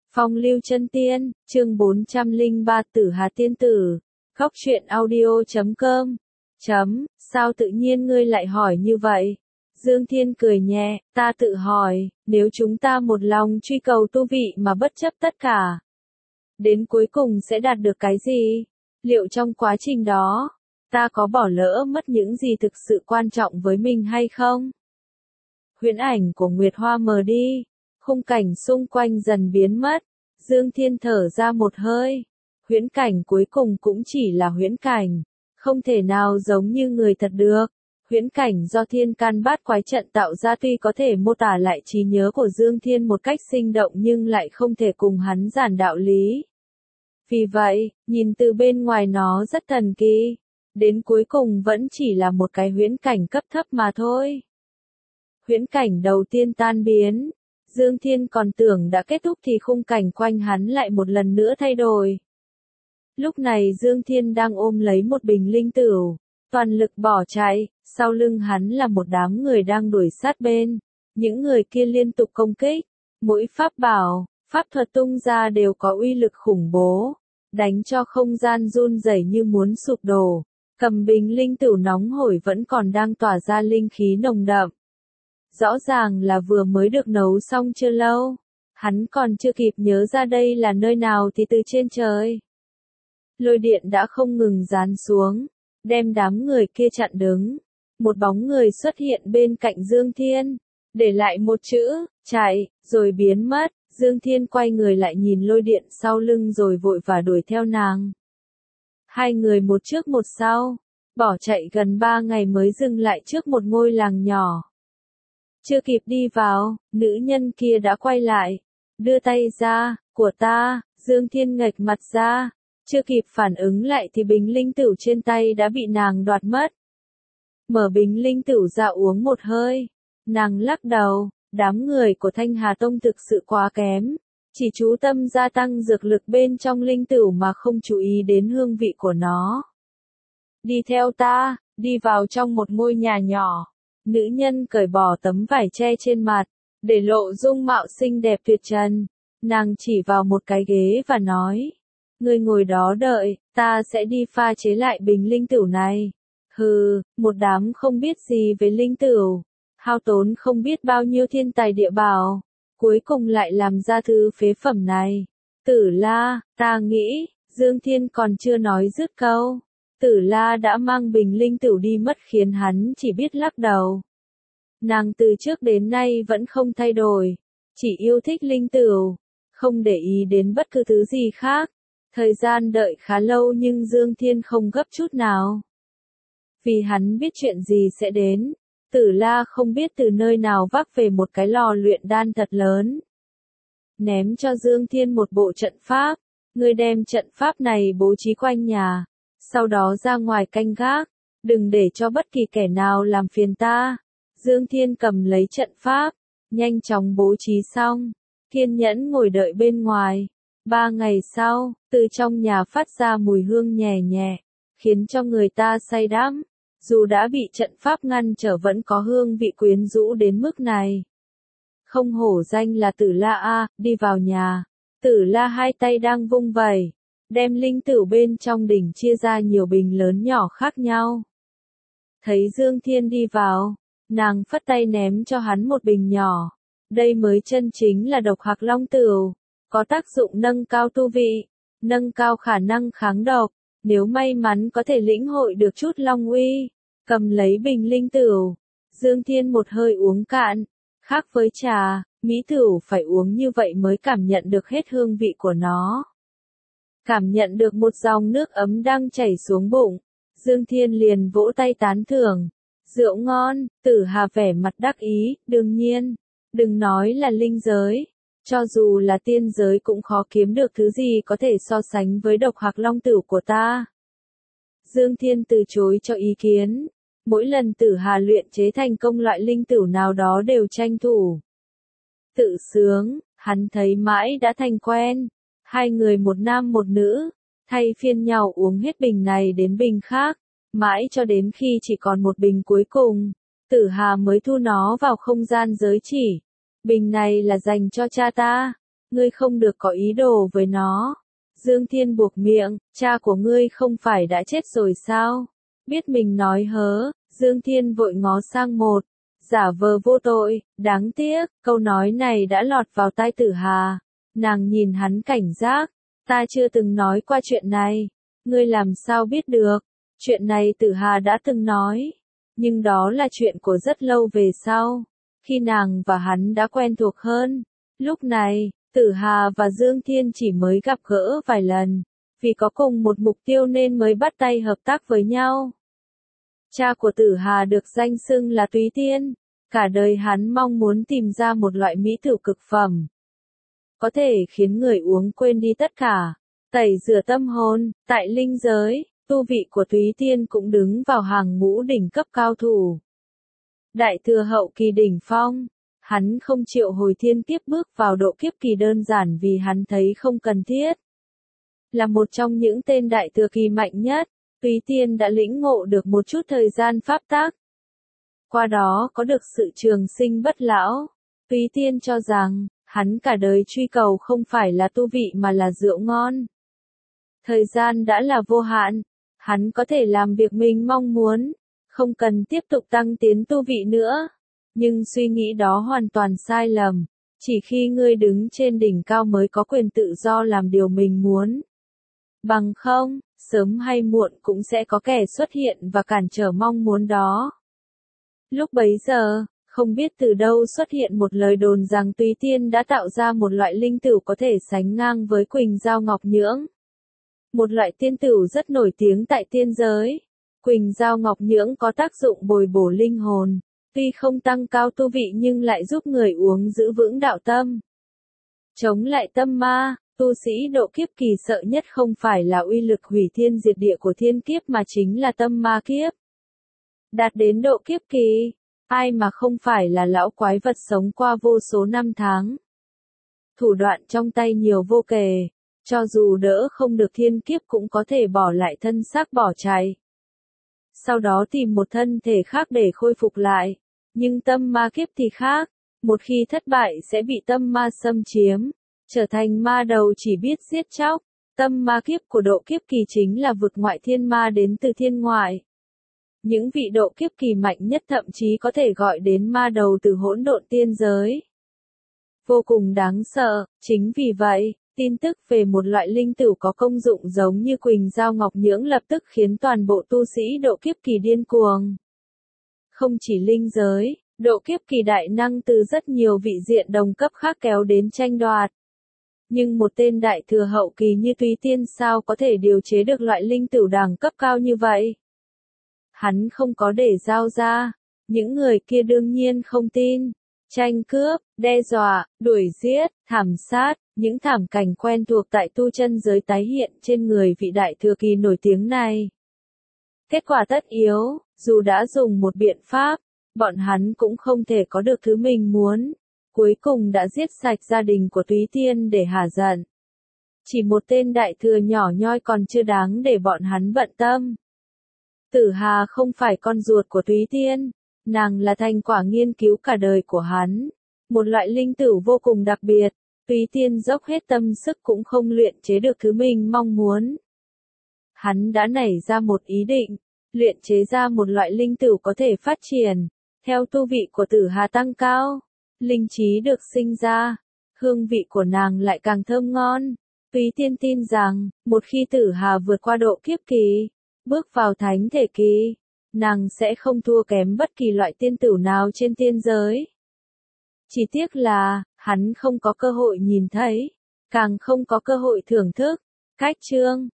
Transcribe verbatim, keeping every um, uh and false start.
Phong lưu chân tiên, chương bốn trăm lẻ ba Tử Hà tiên tử. Góc truyện audio chấm com. Chấm, sao tự nhiên ngươi lại hỏi như vậy? Dương Thiên cười nhẹ, ta tự hỏi, nếu chúng ta một lòng truy cầu tu vị mà bất chấp tất cả, đến cuối cùng sẽ đạt được cái gì? Liệu trong quá trình đó, ta có bỏ lỡ mất những gì thực sự quan trọng với mình hay không? Huyễn ảnh của Nguyệt Hoa mờ đi, khung cảnh xung quanh dần biến mất, Dương Thiên thở ra một hơi. Huyễn cảnh cuối cùng cũng chỉ là huyễn cảnh, không thể nào giống như người thật được. Huyễn cảnh do thiên can bát quái trận tạo ra tuy có thể mô tả lại trí nhớ của Dương Thiên một cách sinh động nhưng lại không thể cùng hắn giảng đạo lý. Vì vậy, nhìn từ bên ngoài nó rất thần kỳ, đến cuối cùng vẫn chỉ là một cái huyễn cảnh cấp thấp mà thôi. Huyễn cảnh đầu tiên tan biến, Dương Thiên còn tưởng đã kết thúc thì khung cảnh quanh hắn lại một lần nữa thay đổi. Lúc này Dương Thiên đang ôm lấy một bình linh tửu, toàn lực bỏ chạy, sau lưng hắn là một đám người đang đuổi sát bên. Những người kia liên tục công kích, mỗi pháp bảo, pháp thuật tung ra đều có uy lực khủng bố, đánh cho không gian run rẩy như muốn sụp đổ. Cầm bình linh tửu nóng hổi vẫn còn đang tỏa ra linh khí nồng đậm. Rõ ràng là vừa mới được nấu xong chưa lâu, hắn còn chưa kịp nhớ ra đây là nơi nào thì từ trên trời, lôi điện đã không ngừng giáng xuống, đem đám người kia chặn đứng. Một bóng người xuất hiện bên cạnh Dương Thiên, để lại một chữ, chạy, rồi biến mất. Dương Thiên quay người lại nhìn lôi điện sau lưng rồi vội vã đuổi theo nàng. Hai người một trước một sau, bỏ chạy gần ba ngày mới dừng lại trước một ngôi làng nhỏ. Chưa kịp đi vào, nữ nhân kia đã quay lại, đưa tay ra, của ta. Dương Thiên nghệch mặt ra, chưa kịp phản ứng lại thì bình linh tửu trên tay đã bị nàng đoạt mất. Mở bình linh tửu ra uống một hơi, nàng lắc đầu, đám người của Thanh Hà Tông thực sự quá kém, chỉ chú tâm gia tăng dược lực bên trong linh tửu mà không chú ý đến hương vị của nó. Đi theo ta, đi vào trong một ngôi nhà nhỏ. Nữ nhân cởi bỏ tấm vải che trên mặt, để lộ dung mạo xinh đẹp tuyệt trần. Nàng chỉ vào một cái ghế và nói, ngươi ngồi đó đợi, ta sẽ đi pha chế lại bình linh tửu này. Hừ, một đám không biết gì về linh tửu, hao tốn không biết bao nhiêu thiên tài địa bảo, cuối cùng lại làm ra thứ phế phẩm này. Tử La, ta nghĩ, Dương Thiên còn chưa nói dứt câu, Tử La đã mang bình linh tửu đi mất khiến hắn chỉ biết lắc đầu. Nàng từ trước đến nay vẫn không thay đổi, chỉ yêu thích linh tửu, không để ý đến bất cứ thứ gì khác. Thời gian đợi khá lâu nhưng Dương Thiên không gấp chút nào. Vì hắn biết chuyện gì sẽ đến, Tử La không biết từ nơi nào vác về một cái lò luyện đan thật lớn. Ném cho Dương Thiên một bộ trận pháp, ngươi đem trận pháp này bố trí quanh nhà, sau đó ra ngoài canh gác, đừng để cho bất kỳ kẻ nào làm phiền ta. Dương Thiên cầm lấy trận pháp, nhanh chóng bố trí xong, kiên nhẫn ngồi đợi bên ngoài. Ba ngày sau, từ trong nhà phát ra mùi hương nhẹ nhẹ, khiến cho người ta say đắm. Dù đã bị trận pháp ngăn trở vẫn có hương vị quyến rũ đến mức này. Không hổ danh là Tử La a, đi vào nhà. Tử La hai tay đang vung vẩy, đem linh tửu bên trong đỉnh chia ra nhiều bình lớn nhỏ khác nhau. Thấy Dương Thiên đi vào, nàng phất tay ném cho hắn một bình nhỏ. Đây mới chân chính là độc hạc long tửu, có tác dụng nâng cao tu vị, nâng cao khả năng kháng độc. Nếu may mắn có thể lĩnh hội được chút long uy, cầm lấy bình linh tửu, Dương Thiên một hơi uống cạn. Khác với trà, mỹ tửu phải uống như vậy mới cảm nhận được hết hương vị của nó. Cảm nhận được một dòng nước ấm đang chảy xuống bụng, Dương Thiên liền vỗ tay tán thưởng. Rượu ngon. Tử Hà vẻ mặt đắc ý, đương nhiên, đừng nói là linh giới, cho dù là tiên giới cũng khó kiếm được thứ gì có thể so sánh với độc hạc long tửu của ta. Dương Thiên từ chối cho ý kiến, mỗi lần Tử Hà luyện chế thành công loại linh tửu nào đó đều tranh thủ. Tự sướng, hắn thấy mãi đã thành quen, hai người một nam một nữ, thay phiên nhau uống hết bình này đến bình khác, mãi cho đến khi chỉ còn một bình cuối cùng, Tử Hà mới thu nó vào không gian giới chỉ. Bình này là dành cho cha ta. Ngươi không được có ý đồ với nó. Dương Thiên buộc miệng, cha của ngươi không phải đã chết rồi sao? Biết mình nói hớ, Dương Thiên vội ngó sang một, giả vờ vô tội, đáng tiếc, câu nói này đã lọt vào tai Tử Hà. Nàng nhìn hắn cảnh giác, ta chưa từng nói qua chuyện này, ngươi làm sao biết được? Chuyện này Tử Hà đã từng nói, nhưng đó là chuyện của rất lâu về sau, khi nàng và hắn đã quen thuộc hơn. Lúc này, Tử Hà và Dương Thiên chỉ mới gặp gỡ vài lần, vì có cùng một mục tiêu nên mới bắt tay hợp tác với nhau. Cha của Tử Hà được danh xưng là Túy Tiên, cả đời hắn mong muốn tìm ra một loại mỹ tửu cực phẩm, có thể khiến người uống quên đi tất cả, tẩy rửa tâm hồn. Tại linh giới, tu vị của Túy Tiên cũng đứng vào hàng ngũ đỉnh cấp cao thủ. Đại thừa hậu kỳ đỉnh phong, hắn không chịu hồi thiên kiếp bước vào độ kiếp kỳ đơn giản vì hắn thấy không cần thiết. Là một trong những tên đại thừa kỳ mạnh nhất, Túy Tiên đã lĩnh ngộ được một chút thời gian pháp tắc. Qua đó có được sự trường sinh bất lão. Túy Tiên cho rằng, hắn cả đời truy cầu không phải là tu vị mà là rượu ngon. Thời gian đã là vô hạn, hắn có thể làm việc mình mong muốn, không cần tiếp tục tăng tiến tu vị nữa. Nhưng suy nghĩ đó hoàn toàn sai lầm, chỉ khi ngươi đứng trên đỉnh cao mới có quyền tự do làm điều mình muốn. Bằng không, sớm hay muộn cũng sẽ có kẻ xuất hiện và cản trở mong muốn đó. Lúc bấy giờ, không biết từ đâu xuất hiện một lời đồn rằng Túy Tiên đã tạo ra một loại linh tửu có thể sánh ngang với Quỳnh Dao Ngọc Nhưỡng. Một loại tiên tửu rất nổi tiếng tại tiên giới. Quỳnh Dao Ngọc Nhưỡng có tác dụng bồi bổ linh hồn, tuy không tăng cao tu vị nhưng lại giúp người uống giữ vững đạo tâm. Chống lại tâm ma, tu sĩ độ kiếp kỳ sợ nhất không phải là uy lực hủy thiên diệt địa của thiên kiếp mà chính là tâm ma kiếp. Đạt đến độ kiếp kỳ, ai mà không phải là lão quái vật sống qua vô số năm tháng. Thủ đoạn trong tay nhiều vô kể, cho dù đỡ không được thiên kiếp cũng có thể bỏ lại thân xác bỏ chạy. Sau đó tìm một thân thể khác để khôi phục lại. Nhưng tâm ma kiếp thì khác, một khi thất bại sẽ bị tâm ma xâm chiếm, trở thành ma đầu chỉ biết giết chóc. Tâm ma kiếp của độ kiếp kỳ chính là vực ngoại thiên ma đến từ thiên ngoại. Những vị độ kiếp kỳ mạnh nhất thậm chí có thể gọi đến ma đầu từ hỗn độn tiên giới. Vô cùng đáng sợ, chính vì vậy, tin tức về một loại linh tửu có công dụng giống như Quỳnh Dao Ngọc Nhưỡng lập tức khiến toàn bộ tu sĩ độ kiếp kỳ điên cuồng. Không chỉ linh giới, độ kiếp kỳ đại năng từ rất nhiều vị diện đồng cấp khác kéo đến tranh đoạt. Nhưng một tên đại thừa hậu kỳ như Túy Tiên sao có thể điều chế được loại linh tửu đẳng cấp cao như vậy? Hắn không có để giao ra, những người kia đương nhiên không tin. Tranh cướp, đe dọa, đuổi giết, thảm sát, những thảm cảnh quen thuộc tại tu chân giới tái hiện trên người vị đại thừa kỳ nổi tiếng này. Kết quả tất yếu, dù đã dùng một biện pháp, bọn hắn cũng không thể có được thứ mình muốn. Cuối cùng đã giết sạch gia đình của Túy Tiên để hả giận. Chỉ một tên đại thừa nhỏ nhoi còn chưa đáng để bọn hắn bận tâm. Tử Hà không phải con ruột của Túy Tiên, nàng là thành quả nghiên cứu cả đời của hắn. Một loại linh tửu vô cùng đặc biệt, Túy Tiên dốc hết tâm sức cũng không luyện chế được thứ mình mong muốn. Hắn đã nảy ra một ý định, luyện chế ra một loại linh tửu có thể phát triển, theo tu vị của Tử Hà tăng cao. Linh trí được sinh ra, hương vị của nàng lại càng thơm ngon. Túy Tiên tin rằng, một khi Tử Hà vượt qua độ kiếp kỳ, bước vào thánh thể kỳ, nàng sẽ không thua kém bất kỳ loại tiên tửu nào trên tiên giới. Chỉ tiếc là, hắn không có cơ hội nhìn thấy, càng không có cơ hội thưởng thức. Cách chương